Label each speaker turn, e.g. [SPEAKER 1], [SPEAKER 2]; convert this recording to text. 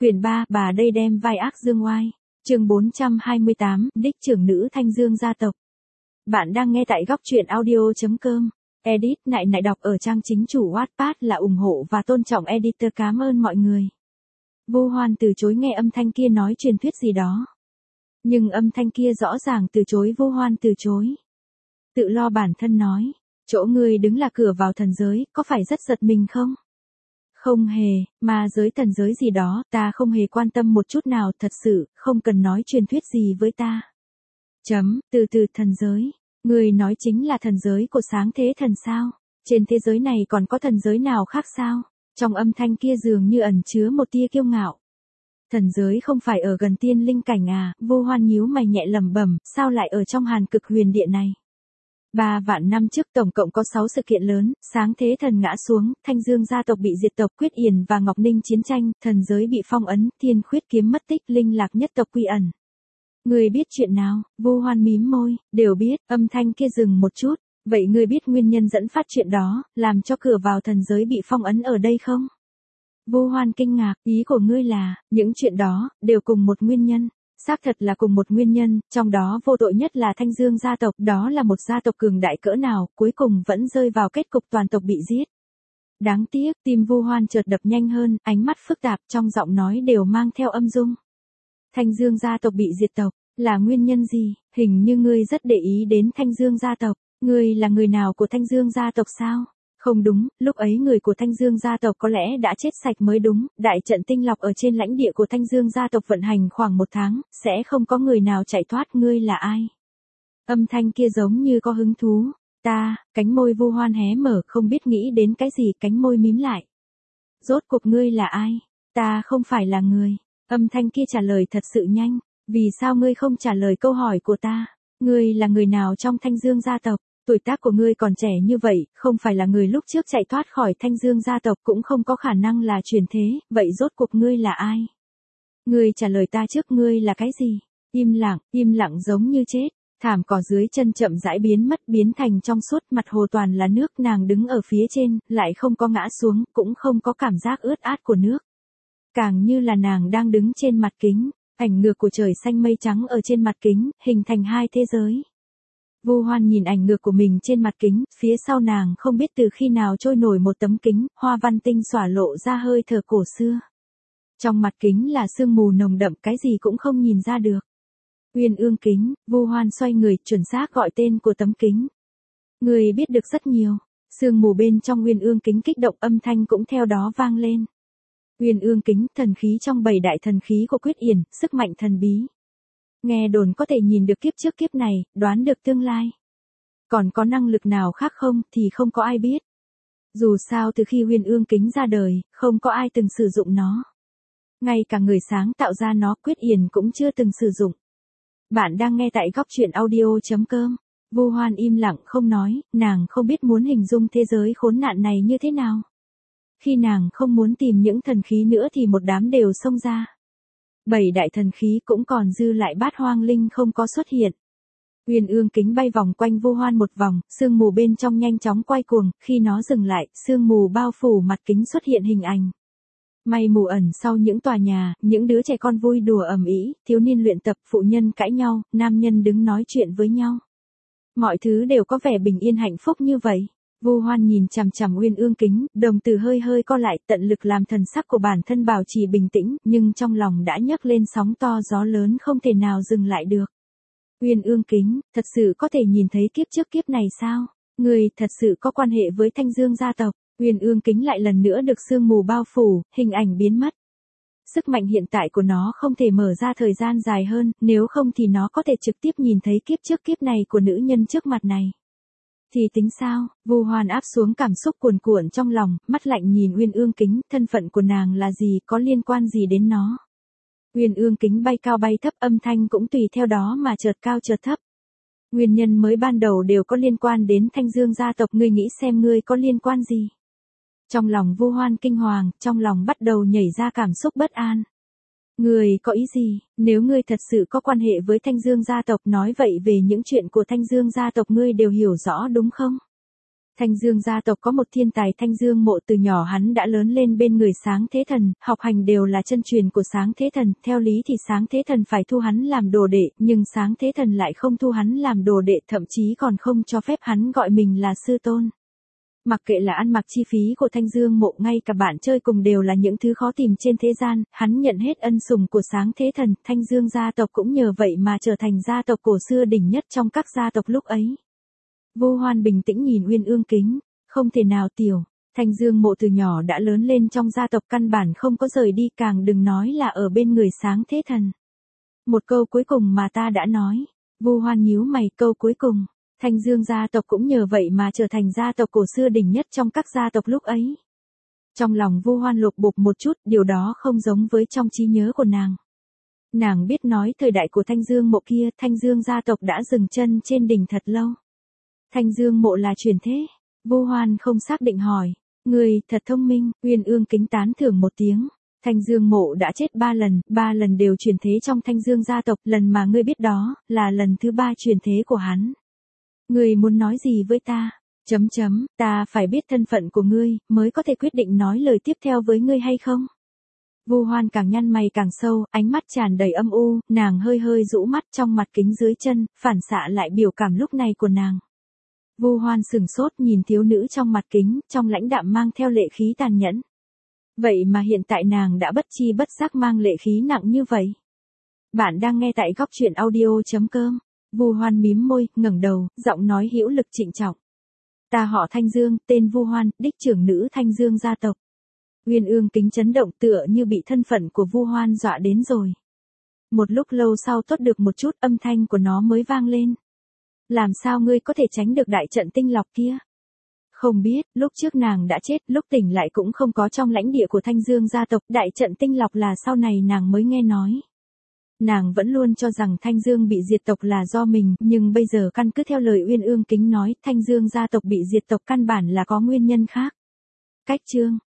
[SPEAKER 1] Quyển 3, bà đây đem vai ác dương oai. Chương 428, đích trưởng nữ Thanh Dương gia tộc. Bạn đang nghe tại góc truyện audio.com. Edit nại đọc ở trang chính chủ Wattpad là ủng hộ và tôn trọng editor. Cảm ơn mọi người. Vô Hoan từ chối nghe âm thanh kia nói truyền thuyết gì đó. Nhưng âm thanh kia rõ ràng từ chối Vô Hoan từ chối. Tự lo bản thân nói, chỗ ngươi đứng là cửa vào thần giới, có phải rất giật mình không? Không hề, ma giới thần giới gì đó, ta không hề quan tâm một chút nào, thật sự, không cần nói truyền thuyết gì với ta. Từ thần giới, người nói chính là thần giới của sáng thế thần sao? Trên thế giới này còn có thần giới nào khác sao? Trong âm thanh kia dường như ẩn chứa một tia kiêu ngạo. Thần giới không phải ở gần tiên linh cảnh à? Vô Hoan nhíu mày nhẹ lẩm bẩm, sao lại ở trong Hàn Cực Huyền Địa này? 3 vạn năm trước tổng cộng có 6 sự kiện lớn, sáng thế thần ngã xuống, Thanh Dương gia tộc bị diệt tộc, Quyết Yển và Ngọc Ninh chiến tranh, thần giới bị phong ấn, Thiên Khuyết kiếm mất tích, Linh Lạc nhất tộc quy ẩn. Người biết chuyện nào? Vô Hoan mím môi, đều biết. Âm thanh kia dừng một chút, vậy ngươi biết nguyên nhân dẫn phát chuyện đó, làm cho cửa vào thần giới bị phong ấn ở đây không? Vô Hoan kinh ngạc, ý của ngươi là, những chuyện đó, đều cùng một nguyên nhân. Xác thật là cùng một nguyên nhân, trong đó vô tội nhất là Thanh Dương gia tộc, đó là một gia tộc cường đại cỡ nào, cuối cùng vẫn rơi vào kết cục toàn tộc bị giết. Đáng tiếc, tim Vô Hoan chợt đập nhanh hơn, ánh mắt phức tạp, trong giọng nói đều mang theo âm dung. Thanh Dương gia tộc bị diệt tộc, là nguyên nhân gì? Hình như ngươi rất để ý đến Thanh Dương gia tộc, ngươi là người nào của Thanh Dương gia tộc sao? Không đúng, lúc ấy người của Thanh Dương gia tộc có lẽ đã chết sạch mới đúng, đại trận tinh lọc ở trên lãnh địa của Thanh Dương gia tộc vận hành khoảng 1 tháng, sẽ không có người nào chạy thoát. Ngươi là ai? Âm thanh kia giống như có hứng thú. Ta, cánh môi Vô Hoan hé mở, không biết nghĩ đến cái gì, cánh môi mím lại. Rốt cuộc ngươi là ai? Ta không phải là người. Âm thanh kia trả lời thật sự nhanh, vì sao ngươi không trả lời câu hỏi của ta? Ngươi là người nào trong Thanh Dương gia tộc? Tuổi tác của ngươi còn trẻ như vậy, không phải là người lúc trước chạy thoát khỏi Thanh Dương gia tộc, cũng không có khả năng là truyền thế, vậy rốt cuộc ngươi là ai? Ngươi trả lời ta trước, ngươi là cái gì? Im lặng giống như chết. Thảm cỏ dưới chân chậm rãi biến mất, biến thành trong suốt, mặt hồ toàn là nước, nàng đứng ở phía trên, lại không có ngã xuống, cũng không có cảm giác ướt át của nước. Càng như là nàng đang đứng trên mặt kính, ảnh ngược của trời xanh mây trắng ở trên mặt kính, hình thành hai thế giới. Vô Hoan nhìn ảnh ngược của mình trên mặt kính, phía sau nàng không biết từ khi nào trôi nổi một tấm kính, hoa văn tinh xỏa lộ ra hơi thở cổ xưa. Trong mặt kính là sương mù nồng đậm, cái gì cũng không nhìn ra được. Uyên ương kính. Vô Hoan xoay người, chuẩn xác gọi tên của tấm kính. Người biết được rất nhiều. Sương mù bên trong uyên ương kính kích động, âm thanh cũng theo đó vang lên. Uyên ương kính, thần khí trong 7 đại thần khí của Quyết Yển, sức mạnh thần bí. Nghe đồn có thể nhìn được kiếp trước kiếp này, đoán được tương lai. Còn có năng lực nào khác không thì không có ai biết. Dù sao từ khi Uyên ương kính ra đời, không có ai từng sử dụng nó. Ngay cả người sáng tạo ra nó, Quyết Yển cũng chưa từng sử dụng. Bạn đang nghe tại góc truyện audio.com. Vô Hoan im lặng không nói, nàng không biết muốn hình dung thế giới khốn nạn này như thế nào. Khi nàng không muốn tìm những thần khí nữa thì một đám đều xông ra. 7 đại thần khí cũng còn dư lại, Bát Hoang Linh không có xuất hiện. Uyên ương kính bay vòng quanh Vô Hoan một vòng, sương mù bên trong nhanh chóng quay cuồng, khi nó dừng lại, sương mù bao phủ mặt kính, xuất hiện hình ảnh. Mây mù ẩn sau những tòa nhà, những đứa trẻ con vui đùa ầm ĩ, thiếu niên luyện tập, phụ nhân cãi nhau, nam nhân đứng nói chuyện với nhau. Mọi thứ đều có vẻ bình yên hạnh phúc như vậy. Vô Hoan nhìn chằm chằm Uyên ương kính, đồng tử hơi hơi co lại, tận lực làm thần sắc của bản thân bảo trì bình tĩnh, nhưng trong lòng đã nhấc lên sóng to gió lớn không thể nào dừng lại được. Uyên ương kính, thật sự có thể nhìn thấy kiếp trước kiếp này sao? Người thật sự có quan hệ với Thanh Dương gia tộc. Uyên ương kính lại lần nữa được sương mù bao phủ, hình ảnh biến mất. Sức mạnh hiện tại của nó không thể mở ra thời gian dài hơn, nếu không thì nó có thể trực tiếp nhìn thấy kiếp trước kiếp này của nữ nhân trước mặt này. Thì tính sao? Vô Hoan áp xuống cảm xúc cuồn cuộn trong lòng, mắt lạnh nhìn Uyên ương kính, thân phận của nàng là gì, có liên quan gì đến nó? Uyên ương kính bay cao bay thấp, âm thanh cũng tùy theo đó mà chợt cao chợt thấp. Nguyên nhân mới ban đầu đều có liên quan đến Thanh Dương gia tộc, ngươi nghĩ xem ngươi có liên quan gì? Trong lòng Vô Hoan kinh hoàng, trong lòng bắt đầu nhảy ra cảm xúc bất an. Ngươi có ý gì? Nếu ngươi thật sự có quan hệ với Thanh Dương gia tộc, nói vậy về những chuyện của Thanh Dương gia tộc ngươi đều hiểu rõ đúng không? Thanh Dương gia tộc có một thiên tài Thanh Dương Mộ, từ nhỏ hắn đã lớn lên bên người Sáng Thế Thần, học hành đều là chân truyền của Sáng Thế Thần, theo lý thì Sáng Thế Thần phải thu hắn làm đồ đệ, nhưng Sáng Thế Thần lại không thu hắn làm đồ đệ, thậm chí còn không cho phép hắn gọi mình là sư tôn. Mặc kệ là ăn mặc chi phí của Thanh Dương Mộ, ngay cả bạn chơi cùng đều là những thứ khó tìm trên thế gian, hắn nhận hết ân sủng của Sáng Thế Thần, Thanh Dương gia tộc cũng nhờ vậy mà trở thành gia tộc cổ xưa đỉnh nhất trong các gia tộc lúc ấy. Vu Hoan bình tĩnh nhìn Uyên Ương Kính, không thể nào tiểu, Thanh Dương Mộ từ nhỏ đã lớn lên trong gia tộc, căn bản không có rời đi, càng đừng nói là ở bên người Sáng Thế Thần. Một câu cuối cùng mà ta đã nói. Vu Hoan nhíu mày, câu cuối cùng. Thanh Dương gia tộc cũng nhờ vậy mà trở thành gia tộc cổ xưa đỉnh nhất trong các gia tộc lúc ấy. Trong lòng Vu Hoan lục bục một chút, điều đó không giống với trong trí nhớ của nàng. Nàng biết nói thời đại của Thanh Dương Mộ kia, Thanh Dương gia tộc đã dừng chân trên đỉnh thật lâu. Thanh Dương Mộ là truyền thế. Vu Hoan không xác định hỏi. Người thật thông minh. Uyên Ương Kính tán thưởng một tiếng. Thanh Dương Mộ đã chết 3 lần đều truyền thế trong Thanh Dương gia tộc, lần mà ngươi biết đó, là lần thứ 3 truyền thế của hắn. Ngươi muốn nói gì với ta? Ta phải biết thân phận của ngươi, mới có thể quyết định nói lời tiếp theo với ngươi hay không? Vu Hoan càng nhăn mày càng sâu, ánh mắt tràn đầy âm u, nàng hơi hơi rũ mắt, trong mặt kính dưới chân, phản xạ lại biểu cảm lúc này của nàng. Vu Hoan sừng sốt nhìn thiếu nữ trong mặt kính, trong lãnh đạm mang theo lệ khí tàn nhẫn. Vậy mà hiện tại nàng đã bất chi bất giác mang lệ khí nặng như vậy. Bạn đang nghe tại Góc Truyện Audio.com. Vu Hoan mím môi, ngẩng đầu, giọng nói hữu lực trịnh trọng. Ta họ Thanh Dương, tên Vu Hoan, đích trưởng nữ Thanh Dương gia tộc. Uyên Ương Kính chấn động, tựa như bị thân phận của Vu Hoan dọa đến rồi. Một lúc lâu sau tốt được một chút, âm thanh của nó mới vang lên. Làm sao ngươi có thể tránh được đại trận tinh lọc kia? Không biết, lúc trước nàng đã chết, lúc tỉnh lại cũng không có trong lãnh địa của Thanh Dương gia tộc, đại trận tinh lọc là sau này nàng mới nghe nói. Nàng vẫn luôn cho rằng Thanh Dương bị diệt tộc là do mình, nhưng bây giờ căn cứ theo lời Uyên Ương Kính nói, Thanh Dương gia tộc bị diệt tộc căn bản là có nguyên nhân khác. Cách chương